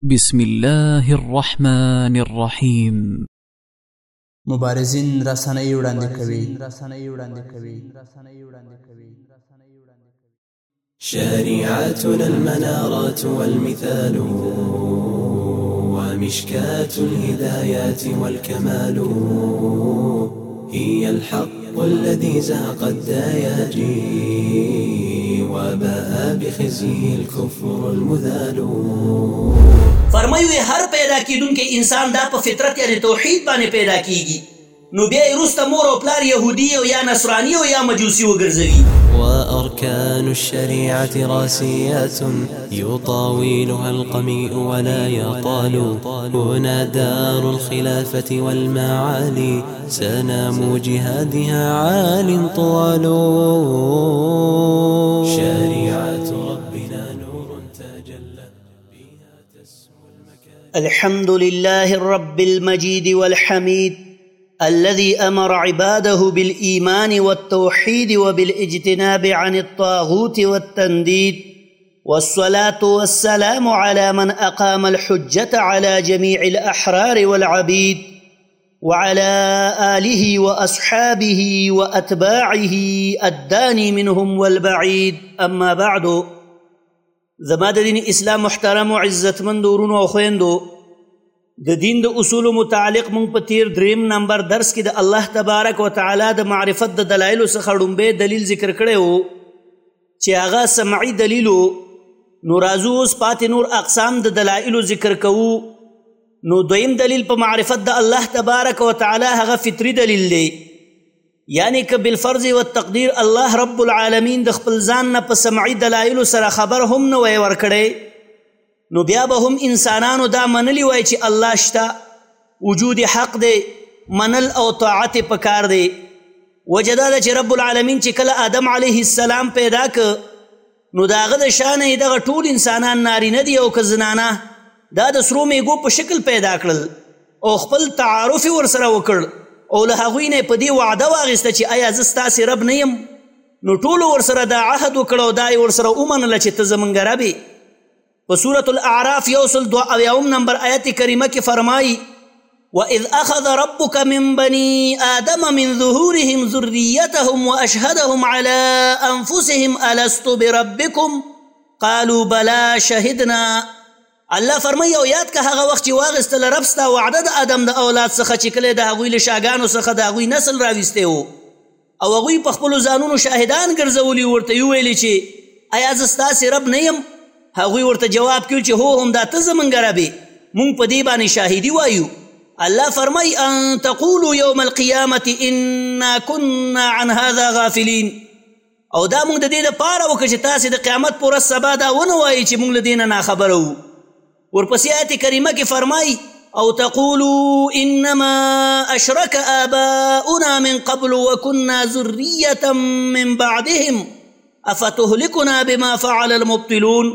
بسم الله الرحمن الرحيم. مبارزین رسنۍ وړاندې کوي. شريعتنا المنارات والمثال ومشكاة الهدايات والكمال هي الحق الذي زهق الدياجي وباء بخزيه الكفر المذال. فرمایوي هر پیدا کیدونکې انسان دا په فطرت یعنی توحید باندې پیدا کیږي، نو بیا یې وروسته مور او پلار یهودي او یا نصراني او یا مجوسي وګرځوي. وأركان الشريعة راسيات يطاولها القميء ولا يطال. هنا دار الخلافة والمعالي سنام جهادها عال طوال. شريعة ربنا نور تجلى بها تسمو المكان. الحمد لله الرب المجيد والحميد الذي أمر عباده بالإيمان والتوحيد وبالاجتناب عن الطاغوت والتنديد، والصلاة والسلام على من أقام الحجة على جميع الأحرار والعبيد، وعلى آله وأصحابه وأتباعه الداني منهم والبعيد. أما بعد، زما د دین اسلام محترم و عزتمند ورونو او خویندو، د دین د اصول متعلق مونږ په تیر دریم نمبر درس کې د الله تبارک وتعالی د معرفت د دلایلو څخه ډومبی دلیل ذکر کړی و چې هغه سمعي دلیل و. نو راځو اوس پاتې نور اقسام د دلایلو ذکر کوو. نو دویم دلیل په معرفت د الله تبارک وتعالی هغه فطري دلیل دی، یعنی که بالفرض والتقدیر الله رب العالمین د خپل ځان نه په سمعي دلایلو سره خبر هم نه وی ورکړی، نو بیا به هم انسانانو دا منلی وای چې الله شته، وجود حق دی، منل او طاعت پکار دی. وجه دا ده چې رب العالمین چې کله آدم علیه السلام پیدا که، نو د هغه د شانه یې دغه ټول انسانان نارینه دي او که زنانه دا د سرو میږو په شکل پیدا کړل او خپل تعارف یې ورسره وکړ او له هغوی نه یې په دې وعده واخیسته چې آیا زه ستاسې رب نه یم؟ نو ټولو ورسره دا عهد وکړ او دا یې ورسره ومنله چې ته زمونږ رب یې. په سورة الاعراف 102 نمبر آیت کریمه کې فرمایي: وَإِذْ أَخَذَ رَبُّكَ مِنْ بَنِي آدَمَ مِنْ ظُهُورِهِمْ ذُرِّيَّتَهُمْ وَأَشْهَدَهُمْ عَلَىٰ أَنفُسِهِمْ أَلَسْتُ بِرَبِّكُمْ قَالُوا بَلَىٰ شَهِدْنَا. الله فرمایي او یاد که هغه وخت چې واخیستله رب ستا وعده د آدم د اولاد څخه چې کله د هغوی له شاګانو څخه د هغوی نسل راویستی و او هغوی په خپلو ځانونو شاهدان ګرځولي، ورته یې وویلې چې ایا زه ستاسې رب نه یم؟ هغوی ورته جواب کړ چې هو همدا ته زمونږ رب یې، مونږ په دې باندې شاهدي وایو. الله فرمایي: ان تقولوا یوم القیامة انا کنا عن هذا غافلین. او دا مونږ د دې دپاره وکړه چې تاسې د قیامت په ورځ سبا دا ونه وایي چې مونږ له دې نه ناخبره وو. ورپسې آیت کریمه کې فرمایي: او تقولوا انما اشرک آباؤنا من قبل وكنا ذریة من بعدهم افتهلكنا بما فعل المبطلون.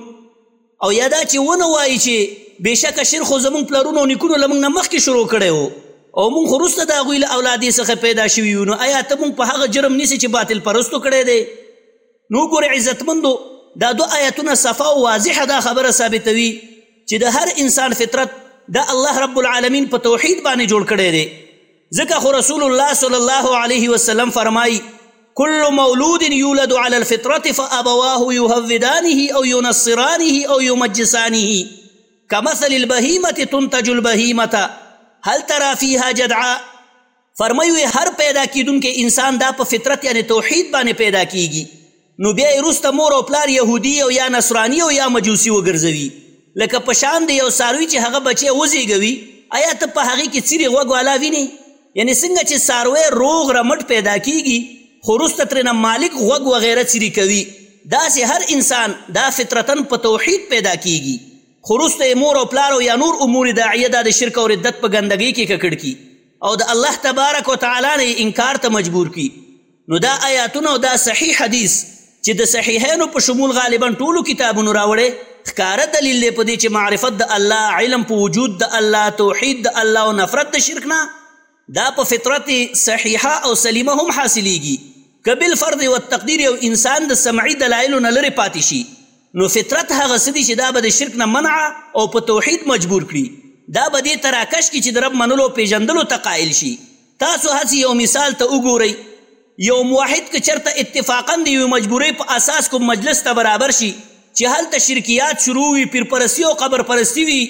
او یا دا چې ونه وایي چې بېشکه شرک خو زمونږ پلرونو او نیکونو له مونږ نه مخکې شروع کړی و او مونږ خو وروسته د هغوی له اولادې څخه پیدا شوي یو، نو آیا ته مونږ په هغه جرم نیسې چې باطل پرستو کړی دی؟ نو ګورې عزتمندو، دا دو آیتونه صفا او واضحه دا خبره ثابتوي چې د هر انسان فطرت دا الله رب العالمین په توحید باندې جوړ کړی دی. ځکه خو رسول الله صلی الله علیه وسلم فرمایي: كل مولود يولد على الفطرة فأبواه يهودانه أو ينصرانه أو يمجسانه كمثل البهيمة تنتج البهيمة هل ترى فيها جدعا. فرمایوي هر پیدا کیدونکې انسان دا په فطرت یعنی توحید باندې پیدا کیږي، نو بیا یې وروسته مور او پلار یهودي او یا نصراني او یا مجوسي وګرځوي. لکه په شان د یو څاروي چې هغه بچی وزیږوي، آیا ته په هغې کې څیرې غوږ والا وینې؟ یعنې څنګه چې څاروی روغ رمټ پیدا کیږي خو وروسته ترېنه مالک غوږ وغیره څیرې کوي، داسې هر انسان دا فطرتن په توحید پیدا کیږي، خو وروسته یې مور او پلار او یا نور امور داعیه دا د شرک او ردت په ګندګۍ کې ککړ کي او د الله تبارک وتعالی نه انکار ته مجبور کی. نو دا آیاتونه او دا صحیح حدیث چې د صحیحینو په شمول غالبا ټولو کتابونو راوړی ښکاره دلیل دی په دې چې معرفت د الله، علم په وجود د الله، توحید د الله او نفرت د شرک نه دا په فطرت صحیحه او سلیمه هم حاصلیږي. که بالفرض والتقدیر یو انسان د سمعي دلایلو نه لرې پاتې شي نو فطرت هغه څه دي چې دا به د شرک نه منع او په توحید مجبور کړي دا به دې ته راکش کړي چې د رب منلو پیژندلو ته قایل شي تاسو هسې یو مثال ته وګورئ یو موحد که چېرته اتفاقا د یوې مجبورۍ په اساس کوم مجلس ته برابر شي چې هلته شرکیات شروع وي پیرپرستي او قبرپرستي وي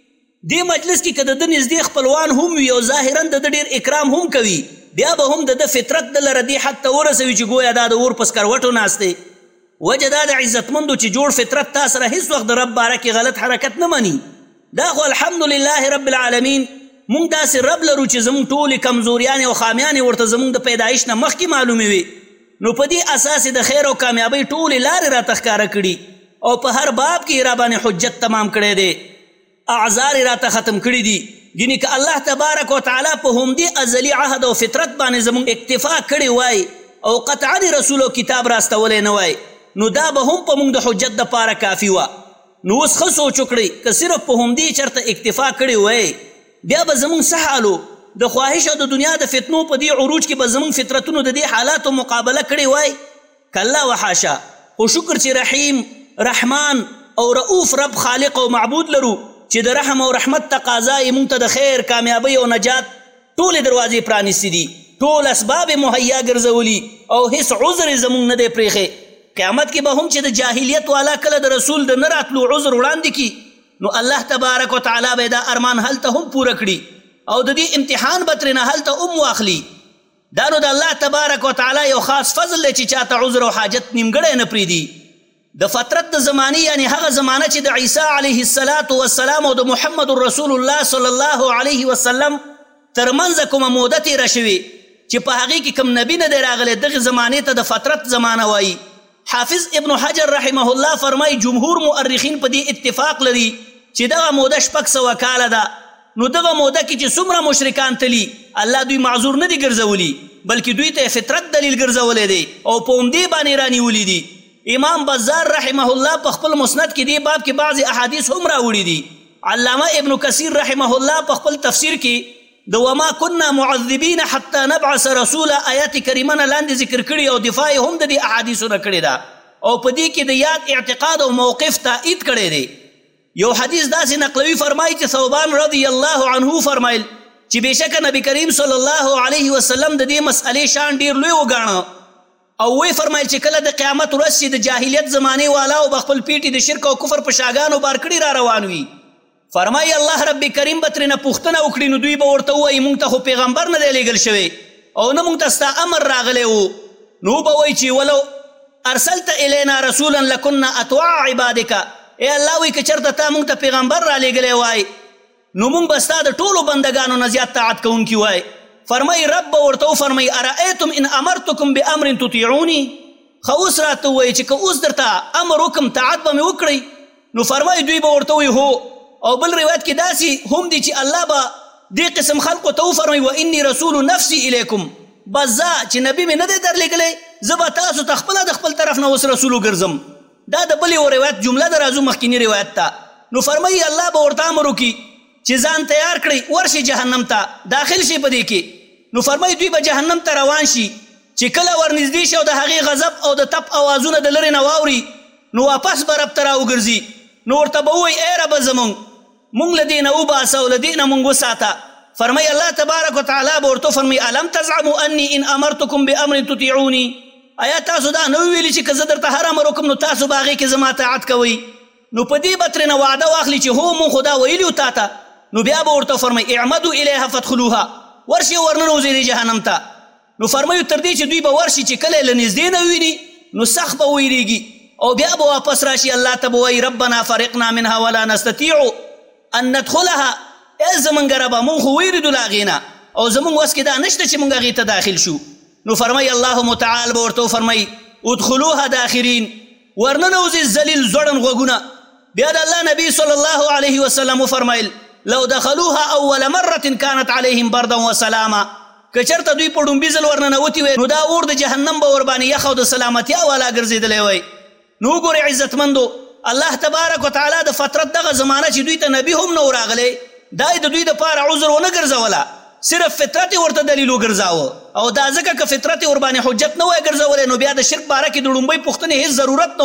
دې مجلس کې که د ده نږدې خپلوان هم وي او ظاهرا د ده ډېر اکرام هم کوي بیا به هم د ده فطرت د لره دې حد ته ورسوي چې ګویا دا د اور په سکروټو ناست دی وجه دا د عزتمندو چې جوړ فطرت تا سره هیڅ وخت د رب باره کې غلط حرکت نه مني دا خو الحمدلله رب العالمین مونږ داسې رب لرو چې زموږ ټولې کمزوریانې او خامیانې ورته زموږ د پیدایش نه مخکې معلومې وي نو په دې اساس د خیر او کامیابۍ ټولې لارې راته ښکاره کړي او په هر باب کې راباندې حجت تمام کړی دی اعذار راته ختم کړي دي ګینې که الله تبارک وتعالی په همدې ازلي عهد او فطرت باندې زموږ اکتفا کړې وای او قطعا رسول او کتاب راستولی نه وای نو دا به هم په موږ د حجت دپاره کافي وه نو اوس ښه سوچ وکړئ که صرف په همدې چېرته اکتفا کړې وای بیا به زموږ څه حالو د خواهش او د دنیا د فتنو په دې عروج کې به زموږ فطرتونو د دې حالاتو مقابله کړې وای کله وحاشا خو شکر چې رحیم رحمان او رؤوف رب خالق او معبود لرو چې د رحم او رحمت تقاضا یې موږ ته د خیر کامیابۍ او نجات ټولې دروازې پرانیستې دي ټول اسباب مهیا ګرځولي او هیڅ عذر یې زموږ نه دی پرېښی قیامت کې به هم چې د جاهلیت والا کله د رسول د نه راتلو عذر وړاندې کړي نو الله تبارک وتعالی به دا ارمان هلته هم پوره کړي او د دې امتحان به ترېنه هلته هم واخلي دا نو د الله تبارک وتعالی یو خاص فضل دی چې چاته عذر او حاجت نیمګړی نه پرېږدي د فطرت د زمانې یعنی هغه زمانه چې د عیسی علیه الصلاة والسلام او د محمد رسول الله صلی الله علیه وسلم ترمنځ کومه موده تېره شوې چې په هغې کې کوم نبي نه دی راغلی دغې زمانې ته د فطرت زمانه وایي حافظ ابن حجر رحمه الله فرمای جمهور مؤرخین په دې اتفاق لري چې دغه موده 600 کاله ده نو دغه موده کې چې څومره مشرکان تلي الله دوی معذور نه دي ګرځولي بلکې دوی ته فطرت دلیل ګرځولی دی او په همدې باندې رانیولي دي امام بزار رحمه الله په خپل مسند کې دې باب کې بعضې احادیث هم راوړي دي علامه ابن کثیر رحمه الله په خپل تفسیر کې د وما كنا معذبین حتی نبعث رسولا آیات کریمه نه لاندې ذکر کړي او دفاع هم د دې احادیثو نه کړې ده او په دې کې د یاد اعتقاد او موقف تایید کړی دی یو حدیث داسې نقلوي فرمایي چې ثوبان رضی الله عنه فرمایل چې بېشکه نبي کریم صلی الله علیه وسلم د دې مسئلې شان ډېر لوی وګاڼه او وی فرمایل چې کله د قیامت ورځ چې د جاهلیت زمانې والاو به خپل پیټې د شرک او کفر په شاګانو بار کړي را روان وي فرمایي الله رب کریم به ترېنه پوښتنه وکړي نو دوی به ورته ووایي موږ ته خو پیغمبر نه دی لیږل شوی او نه موږ ته ستا امر راغلی و نو به وایي چې ولو ارسلت الینا رسولا لکنا اطوع عبادک ای الله وایي که چېرته تا موږ ته پیغمبر را لیږلی وای نو موږ به ستا د ټولو بندګانو نه زیات طاعت کوونکي وای فرمایي رب به ورته وفرمایي ارأیتم ان امرتکم بامر تطیعوني خو اوس راته ووایي چې که اوس درته امر وکړم طاعت به مې وکړئ نو فرمایي دوی به ورته وایي هو او بل روایت کې داسې هم دي چې الله به دې قسم خلقو ته وفرمایي و انی رسول نفسي الیکم بس زه چې نبي مې نه دی درلېږلی زه به تاسو ته خپله د خپل طرف نه اوس رسول وګرځم دا د بل یو روایت جمله ده راځو مخکیني روایت ته نو فرمایي الله به ورته امر وکړي چې ځان تیار کړئ ورشي جهنم ته داخل شي په دې کې نو فرمایي دوی به جهنم ته روان شي چې کله ورنږدې شي او د هغې غضب او د تپ اوازونه د لرې نه واوري نو واپس به رب ته راوګرځي نو ورته به ووایي ای ربه زمونږ مونږ له دې نه وباسه او له دې نه مونږ وساته فرمایي الله تبارک وتعالی به ورته وفرمایي الم تزعموا انی ان امرتکم بامر تطیعوني آیا تاسو دا نه ویلي چې که زه درته هر امر وکړم نو تاسو به هغې کې زما طاعت کوئ نو په دې به ترېنه وعده واخلي چې هو مونږ خو دا ویلي و تا ته نو بیا به ورته وفرمایي اعمدوا الیها فادخلوها ورشي ورننوځئ دې جهنم ته نو فرمایو تر دې چې دوی به ورشي چې کله یې له نږدې نه وویني نو سخت به ویرېږي او بیا به واپس راشي الله ته به وایي ربنا فرقنا منها ولا نستطيع ان ندخلها ای زمونږ ربه مونږ خو ویرېدو له هغې نه او زمونږ وس کې دا نشته چې مونږ هغې ته داخل شو نو فرمایي الله متعال به ورته وفرمایي ادخلوها داخرین ورننوځئ ذلیل ځوړن غوږونه بیا د الله نبي صلی الله علیه وسلم وفرمایل لو دخلوها اول مره كانت عليهم بردا وسلاما که چېرته دوی په ډومبي ځل ورننوتي وی نو دا اور د جهنم به ورباندې یخ او د سلامتیا والا ګرځېدلی وی نو وګورئ عزتمندو الله تبارک وتعالی د فطرت دغه زمانه چې دوی ته نبي هم نه و راغلی دا یې د دوی دپاره عذر ونه ګرځوله صرف فطرت یې ورته دلیل وګرځاوه او دا ځکه که فطرت یې ورباندې حجت نه وای ګرځولی نو بیا د شرک باره کې د ډومبۍ پوښتنې هېڅ ضرورت نه و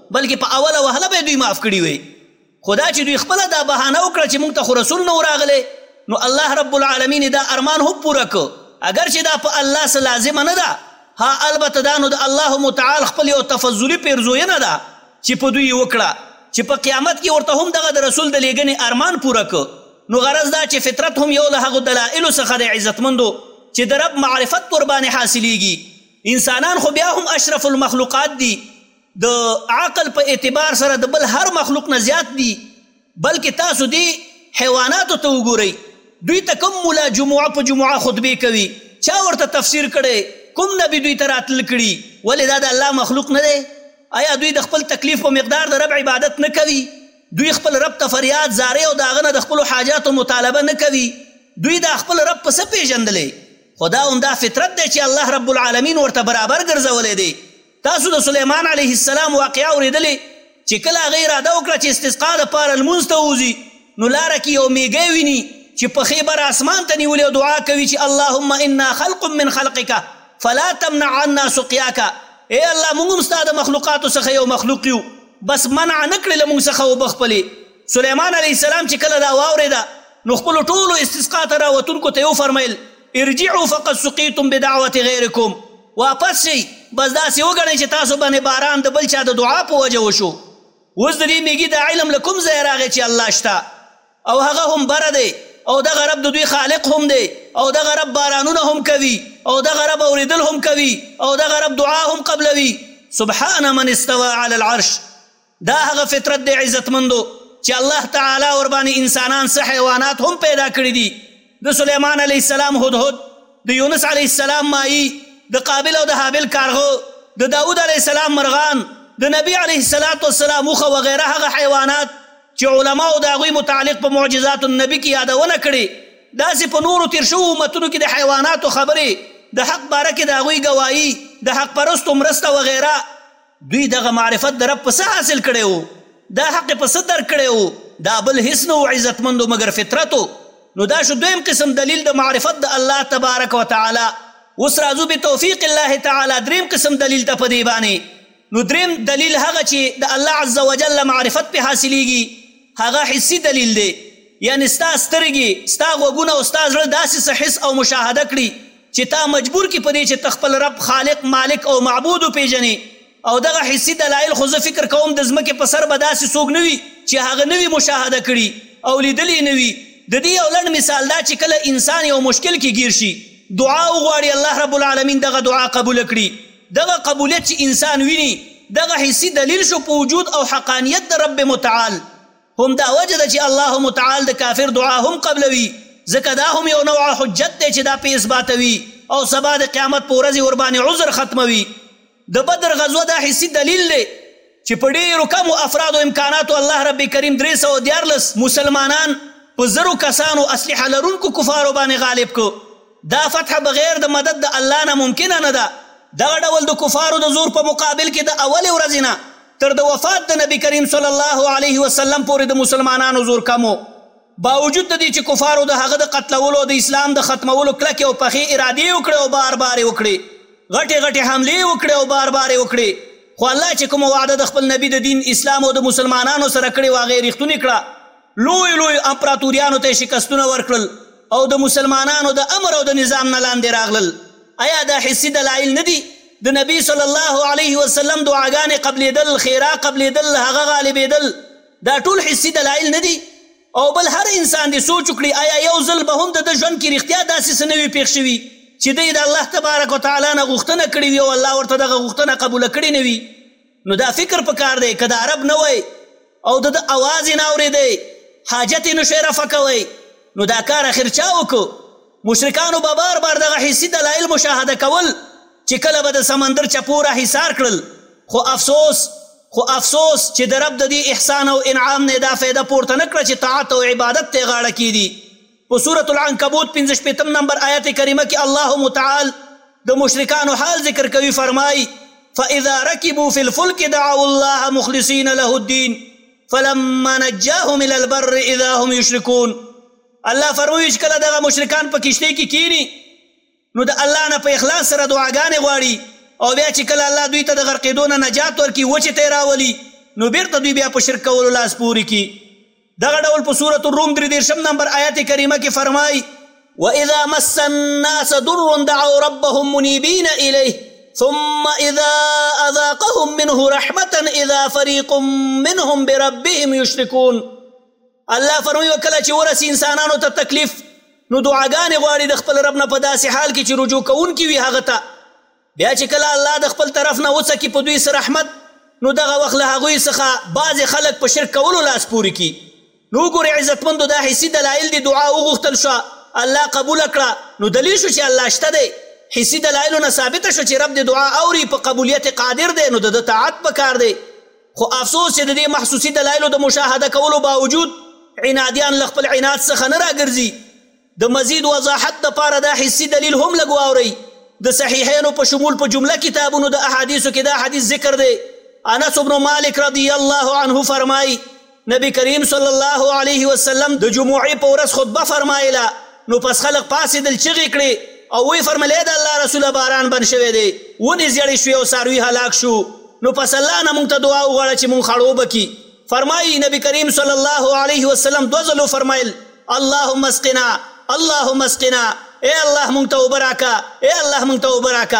بلکې په اوله وهله به دوی معاف کړي وي. خو دا چې دوی خپله دا بهانه وکړه چې موږ ته خو رسول نه راغلی، نو الله رب العالمین دا ارمان هم پوره که. اگر چې دا په الله څه لازمه نه ده، ها البته دا نو د الله متعال خپل یو تفضلي پیرزوینه ده چې په دوی وکړه چې په قیامت کې ورته هم دغه د رسول د لیږنې ارمان پوره که. نو غرض دا چې فطرت هم یو له هغو دلایلو څخه د عزتمندو چې د رب معرفت ورباندې حاصلیږي. انسانان خو بیا هم اشرف المخلوقات دي، د عقل په اعتبار سره د بل هر مخلوق نه زیات دي. بلکې تاسو دې حیواناتو ته وګورئ، دوی ته کوم مولا جمعه په جمعه خطبې کوي؟ چا ورته تفسیر کړی؟ کوم نبي دوی ته راتلل کړي؟ ولې دا د الله مخلوق نه دی؟ آیا دوی د خپل تکلیف په مقدار د رب عبادت نه کوي؟ دوی خپل رب ته فریاد زاری او د هغه نه د خپلو حاجاتو مطالبه نه کوي؟ دوی دا خپل رب په څه پیژندلی؟ خو دا همدا فطرت دی چې الله رب العالمین ورته برابر ګرځولی دی. تاسو د سلیمان علیه السلام واقعه اورېدلې چې کله هغې اراده وکړه چې استسقا دپاره لمونځ ته وځي، نو لاره کې یو میږی ویني چې پښې بر اسمان ته نیولې او دعا کوي چې اللهم انا خلق من خلقک فلا تمنع عنا سقیاک. ای الله موږ هم ستا د مخلوقاتو څخه یو مخلوق یو، بس منع نه کړې له موږ څخه اوبه خپلې. سلیمان علیه السلام چې کله دا واورېده نو خپلو ټولو استسقا ته راوتونکو ته یې وفرمیل ارجعوا فقد سقیتم بدعوة غیرکم، واپس شئ، بس داسې وګڼئ چې تاسو باندې باران د بل چا د دعا په وجه وشو. اوس د دې میږي دا علم له کوم ځایه راغی چې الله شته او هغه هم بره دی او دغه رب د دوی خالق هم دی او دغه رب بارانونه هم کوي او دغه رب اوریدل هم کوي او دغه رب دعا هم قبلوي. سبحان من استوى على العرش. دا هغه فطرت دی عزتمندو چې الله تعالی ورباندې انسانان څه حیوانات هم پیدا کړي دي. د سلیمان علیه السلام هدهد، د یونس علیه السلام ماهی، د قابل او د حابل کارغه، د داود علیه السلام مرغان، د نبی علیه السلام اوښه وغیره هغه حیوانات چې علماو د هغوی متعلق په معجزات النبي کې یادونه کړې. داسې په نورو تیر شوو امتونو کې د حیواناتو خبرې، د حق باره کې د هغوی ګواهي، د حق پرستو مرسته وغیره. دوی دغه معرفت د رب په څه حاصل کړی و؟ دا حق په څه درک کړی و؟ دا بل هېڅ نه و عزتمندو مګر فطرتو. نو دا شو دویم قسم دلیل د معرفت د الله تبارک وتعالی. اوس راځو بتوفیق الله تعالی دریم قسم دلیل ته په دې باندې. نو دریم دلیل هغه چې د الله عز وجل معرفت پې حاصلیږي هغه حسي دلیل دی. یعنې ستا سترګې، ستا غوږونه او ستا زړه داسې څه حس او مشاهده کړي چې تا مجبور کړي په دې چې ته خپل رب خالق مالک او معبود وپېژنې. او دغه حسي دلایل خو زه فکر کوم د ځمکې په سر به داسې څوک نه وي چې هغه نه وي مشاهده کړي او لیدلي نه وي. د دې یو لنډ مثال دا چې کله انسان یو مشکل کې ګیر شي، دعا وغواړي، الله رب العالمین دغه دعا قبوله کړي. دغه قبولیت چې انسان ویني دغه حسي دلیل شو په وجود او حقانیت د رب متعال. هم دا وجه ده چې الله متعال د کافر دعا هم قبلوي، ځکه دا هم یو نوع حجت دی چې دا پې اثباتوي او سبا د قیامت په ورځې ورباندې عذر ختموي. د بدر غزوه دا حسي دلیل دی چې په ډېرو کمو افرادو امکاناتو الله رب کریم 314 مسلمانان په زرو کسانو اسلحه لرونکو کفارو باندې غالب کو. دا فتح بغیر د مدد د الله نه ممکنه نه ده. دغه ډول د کفارو د زور په مقابل کې د اولې ورځې نه تر د وفات د نبی کریم صلی الله علیه وسلم پورې د مسلمانانو زور کمو. باوجود د دې چې کفارو د هغه د قتلولو د اسلام د ختمولو کلکې او پخې ارادې وکړې او بار بار یې وکړې، غټې غټې حملې وکړې او بار بار یې وکړې. خو الله چې کومه وعده د خپل نبي د دین اسلام او د مسلمانانو سره کړې وه هغې رښتونې کړه. لوی لوی امپراتوریانو ته یې شکستونه ورکړل او د مسلمانانو د امر او د نظام نه لاندې راغلل. آیا دا حسي دلایل نه دي؟ د نبی صلی الله علیه وسلم دعاګانې قبلېدل، خیرا قبلېدل، هغه غالبېدل، دا ټول حسي دلایل نه دي؟ او بل هر انسان دې سوچ وکړي آیا یو ځل به هم د ده ژوند کې رښتیا داسې څه نه وي پېښ شوي چې دی د الله تبارک وتعالی نه غوښتنه کړې وي او الله ورته دغه غوښتنه قبوله کړې نه وي؟ نو دا فکر پکار دی که د عرب نه وی او د ده اواز یې نه اورېدی، حاجت یې نشئ رفع کوی، نو دا کار اخر چا وکړو؟ مشرکانو به بار بار دغه حسي دلایل مشاهده کول چې کله به د سمندر چپو را حصار کړل. خو افسوس چې د رب د دې احسان او انعام نه دا فایده پورته نه کړه چې طاعت او عبادت ته یې غاړه کیدي. په سورة العنکبوت 55 نمبر آیت کریمه کې الله متعال د مشرکانو حال ذکر کوي، فرمایي فاذا ركبوا في الفلك دعوا الله مخلصين له الدين فلما نجاهم الى البر اذا هم يشركون. الله فرمایي چې کله دغه مشرکان په کشتۍ کې کینی نو د الله نه په اخلاص سره دعاګانې غواړي او بیا چې کله الله دوی ته د غرقېدو نه نجات ورکړي، وچې ته یې راولي، نو بیرته دوی بیا په شرک کولو لاس پورې کي. دغه ډول په سورة الروم 33 نمبر آیات کریمه کې فرمایي وَإِذَا مَسَّ النَّاسَ ضُرٌّ دَعَوْا رَبَّهُم مُنِيبِينَ إِلَيْهِ ثُمَّ إِذَا أَذَاقَهُم مِّنْهُ رَحْمَةً إِذَا فَرِيقٌ مِّنْهُم بِرَبِّهِمْ يُشْرِكُونَ. الله فرمایي کله چې ورسي انسانانو ته تکلیف نو دعاګانې غواړي د خپل رب نه په داسې حال کې چې رجوع کوونکي وي هغه ته. بیا چې کله الله د خپل طرف نه وڅکي په دوی څه رحمت نو دغه وخت له هغوی څخه بعضې خلک په شرک کولو لاس پورې کي. نو وګورئ عزتمندو دا حسي دلایل دي دعا وغوښتل شوه الله قبوله کړه نو دلیل شو چې الله شته دی. حسي دلایلو نه ثابته شو چې رب د دعا اوري په قبولیت قادر دی نو د ده طاعت پکار دی. خو افسوس چې د دې محسوسي دلایلو د مشاهده کولو باوجود عنادیان له خپل عناد څخه نه راګرځي. د مزید وضاحت دپاره دا حسي دلیل هم لږ واورئ. د صحیحینو په شمول په جمله کتابونو د احادیثو کې دا حدیث ذکر دی. انس بن مالک رضی الله عنه فرمایي نبی کریم صلی الله علیه وسلم د جمعې په ورځ خطبه فرمایله نو پس خلق پاسېدل چغې کړې او وی فرمایل ای د الله رسوله باران بند شوی دی ونې زیړې شوې او څاروي هلاک شو نو پس الله نه موږ ته دعا وغواړه چې موږ خړوبه کي. فرمایي نبی کریم صلی الله علیه وسلم دوه ځلو فرمایل اللهم اسقنا اللهم اسقنا ای الله موږ ته اوبه راکه ای الله موږ ته اوبه راکه.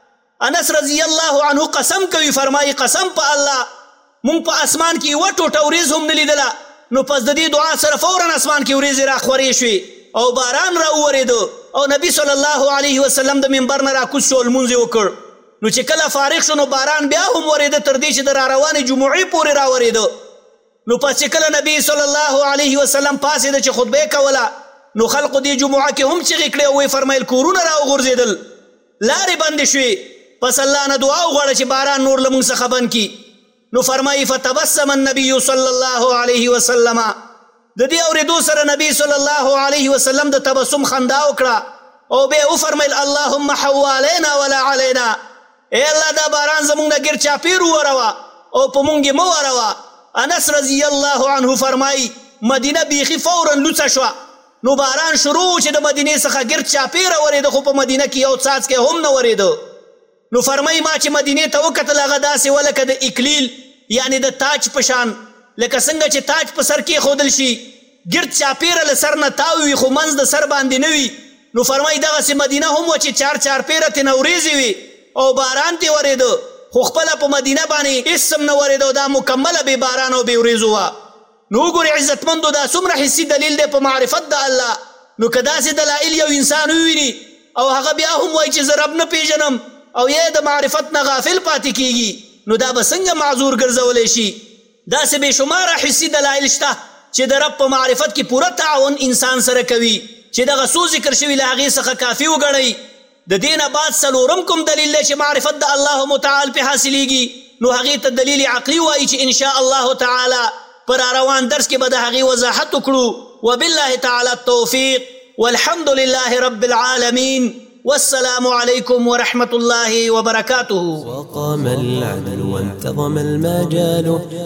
انس رضی الله عنه قسم کوي فرمایي قسم په الله موږ په اسمان کې یوه ټوټه وریځ هم نه لیدله نو پس د دې دعا سره فورا اسمان کې وریځې راخورې شوې او باران راوورېده او نبی صلی الله علیه وسلم د منبر نه راکوز شو لمونځ یې وکړ. نو چې کله فارغ شو نو باران بیا هم ورېده تر دې چې د راروانې جمعې پورې راورېده. نو پس چې کله نبی صلی الله علیه وسلم پاسېده چې خطبه یې کوله نو خلقو دې جمعه کې هم چغې کړې او ویې فرمیل کورونه راوغورځېدل لارې بندې شوې. پس الله نه دعا وغواړه چې باران نور له موږ څخه بند کي. نو فرمایي فتبسم النبي صلی الله علیه وسلم د دې اورېدو سره نبی صلی الله علیه وسلم د تبسم خندا وکړه او بیا وفرمیل اللهم حوالینا ولا علینا ای الله دا باران زموږ نه ګیر چاپېر ووروه او په موږ یې مه وروه. انس رضی الله عنه فرمایي مدینه بیخي فورا لوڅه شوه نو باران شروع چې د مدینې څخه ګرد چاپېره ورېده خو په مدینه کې یو څاڅکی هم نه ورېده. نو فرمایي ما چې مدینې ته وکتل هغه داسې وه لکه د اکلیل یعنې د تاج په شان لکه څنګه چې تاج په سر کېښودل شي ګرد چاپېره له سر نه تاو وي خو منځ د سر باندې نه وي. نو فرمایي دغسې مدینه هم وه چې چارپېره ترې نه وریځې وي او باران ترې ورېده خو خپله په مدینه باندې هېڅ هم نه ورېده او دا مکمله بې باران او بې وریځو وه. نو وګورئ عزتمندو دا څومره حسي دلیل دی په معرفت د الله. نو که داسې دلایل یو انسان وویني او هغه بیا هم وایي چې زه رب نه پېژنم او یا د معرفت نه غافل پاتې کیږي نو دا به څنګه معذور ګرځولی شي. داسې بې شماره حسي دلایل شته چې د رب په معرفت کې پوره تعاون انسان سره کوي چې دغه څو ذکر شوي له هغې څخه کافي وګڼئ. د دې نه بعد څلورم کوم دلیل دی چې معرفت د الله متعال پې حاصلیږي نو هغې ته دلیل عقلي وایي چې انشاء الله تعالی پر روان درس کې به د هغې وضاحت وکړو. وبالله تعالی التوفیق والحمد لله رب العالمين والسلام عليكم ورحمة الله وبركاته. وقام العدل وانتظم المجال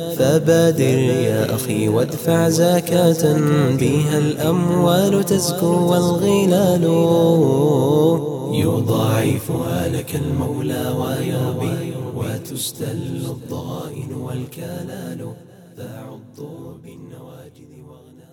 فبادر يا أخي وادفع زكاة بها الأموال تزكو والغلال يضاعفها لك المولى ويربي وتستل الضغائن والكلال فعضوا بالنواجذ واغنى